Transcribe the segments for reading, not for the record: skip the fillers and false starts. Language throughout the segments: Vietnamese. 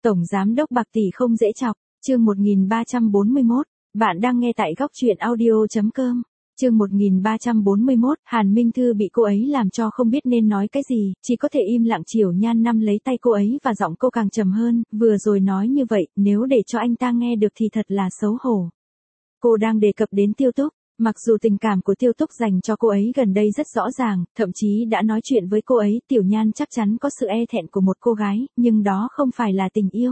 Tổng giám đốc bạc tỷ không dễ chọc, chương 1341, bạn đang nghe tại góc truyện audio.com. Chương 1341, Hàn Minh Thư bị cô ấy làm cho không biết nên nói cái gì, chỉ có thể im lặng. Chiểu Nhan nắm lấy tay cô ấy và giọng cô càng trầm hơn, vừa rồi nói như vậy, nếu để cho anh ta nghe được thì thật là xấu hổ. Cô đang đề cập đến Tiêu Túc, mặc dù tình cảm của Tiêu Túc dành cho cô ấy gần đây rất rõ ràng, thậm chí đã nói chuyện với cô ấy, Tiểu Nhan chắc chắn có sự e thẹn của một cô gái, nhưng đó không phải là tình yêu.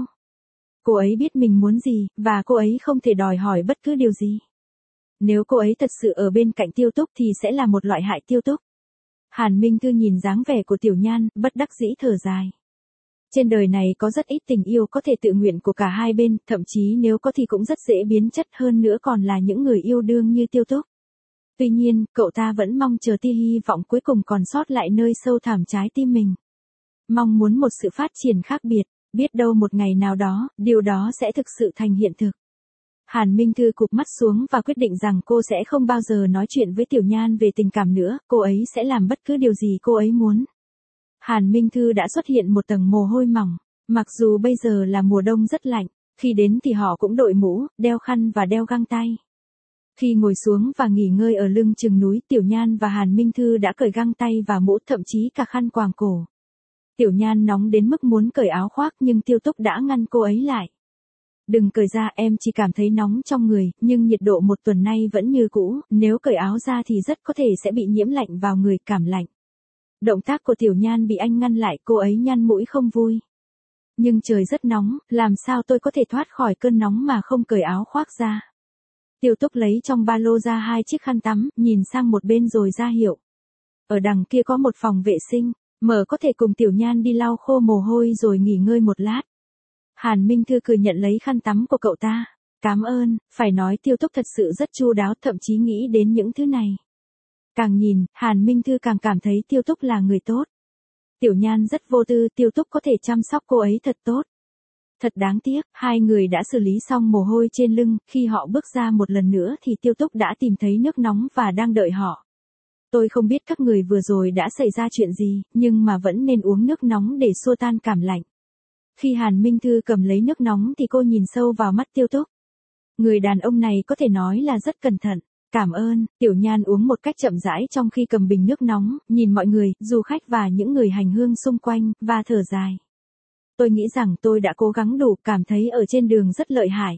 Cô ấy biết mình muốn gì, và cô ấy không thể đòi hỏi bất cứ điều gì. Nếu cô ấy thật sự ở bên cạnh Tiêu Túc thì sẽ là một loại hại Tiêu Túc. Hàn Minh Thư nhìn dáng vẻ của Tiểu Nhan, bất đắc dĩ thở dài. Trên đời này có rất ít tình yêu có thể tự nguyện của cả hai bên, thậm chí nếu có thì cũng rất dễ biến chất, hơn nữa còn là những người yêu đương như Tiêu Túc. Tuy nhiên, cậu ta vẫn mong chờ tia hy vọng cuối cùng còn sót lại nơi sâu thẳm trái tim mình. Mong muốn một sự phát triển khác biệt, biết đâu một ngày nào đó, điều đó sẽ thực sự thành hiện thực. Hàn Minh Thư cụp mắt xuống và quyết định rằng cô sẽ không bao giờ nói chuyện với Tiểu Nhan về tình cảm nữa, cô ấy sẽ làm bất cứ điều gì cô ấy muốn. Hàn Minh Thư đã xuất hiện một tầng mồ hôi mỏng, mặc dù bây giờ là mùa đông rất lạnh, khi đến thì họ cũng đội mũ, đeo khăn và đeo găng tay. Khi ngồi xuống và nghỉ ngơi ở lưng chừng núi, Tiểu Nhan và Hàn Minh Thư đã cởi găng tay và mũ, thậm chí cả khăn quàng cổ. Tiểu Nhan nóng đến mức muốn cởi áo khoác nhưng Tiêu Túc đã ngăn cô ấy lại. Đừng cởi ra, em chỉ cảm thấy nóng trong người, nhưng nhiệt độ một tuần nay vẫn như cũ, nếu cởi áo ra thì rất có thể sẽ bị nhiễm lạnh vào người, cảm lạnh. Động tác của Tiểu Nhan bị anh ngăn lại, cô ấy nhăn mũi không vui. Nhưng trời rất nóng, làm sao tôi có thể thoát khỏi cơn nóng mà không cởi áo khoác ra. Tiêu Túc lấy trong ba lô ra 2 chiếc khăn tắm, nhìn sang một bên rồi ra hiệu. Ở đằng kia có một phòng vệ sinh, mở có thể cùng Tiểu Nhan đi lau khô mồ hôi rồi nghỉ ngơi một lát. Hàn Minh Thư cười nhận lấy khăn tắm của cậu ta. Cảm ơn, phải nói Tiêu Túc thật sự rất chu đáo, thậm chí nghĩ đến những thứ này. Càng nhìn, Hàn Minh Thư càng cảm thấy Tiêu Túc là người tốt. Tiểu Nhan rất vô tư, Tiêu Túc có thể chăm sóc cô ấy thật tốt. Thật đáng tiếc, hai người đã xử lý xong mồ hôi trên lưng, khi họ bước ra một lần nữa thì Tiêu Túc đã tìm thấy nước nóng và đang đợi họ. Tôi không biết các người vừa rồi đã xảy ra chuyện gì, nhưng mà vẫn nên uống nước nóng để xua tan cảm lạnh. Khi Hàn Minh Thư cầm lấy nước nóng thì cô nhìn sâu vào mắt Tiêu Túc. Người đàn ông này có thể nói là rất cẩn thận. Cảm ơn, Tiểu Nhan uống một cách chậm rãi trong khi cầm bình nước nóng, nhìn mọi người, du khách và những người hành hương xung quanh, và thở dài. Tôi nghĩ rằng tôi đã cố gắng đủ, cảm thấy ở trên đường rất lợi hại.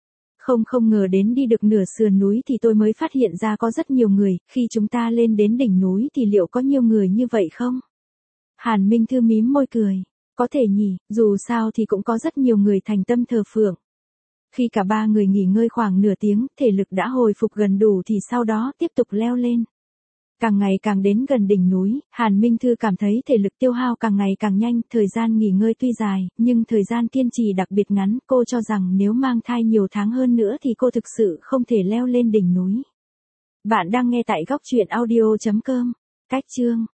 Không ngờ đến đi được nửa sườn núi thì tôi mới phát hiện ra có rất nhiều người, khi chúng ta lên đến đỉnh núi thì liệu có nhiều người như vậy không? Hàn Minh Thư mím môi cười. Có thể nhỉ, dù sao thì cũng có rất nhiều người thành tâm thờ phượng. Khi cả ba người nghỉ ngơi khoảng nửa tiếng, thể lực đã hồi phục gần đủ thì sau đó tiếp tục leo lên. Càng ngày càng đến gần đỉnh núi, Hàn Minh Thư cảm thấy thể lực tiêu hao càng ngày càng nhanh, thời gian nghỉ ngơi tuy dài, nhưng thời gian kiên trì đặc biệt ngắn, cô cho rằng nếu mang thai nhiều tháng hơn nữa thì cô thực sự không thể leo lên đỉnh núi. Bạn đang nghe tại góc truyện audio.com. Cách chương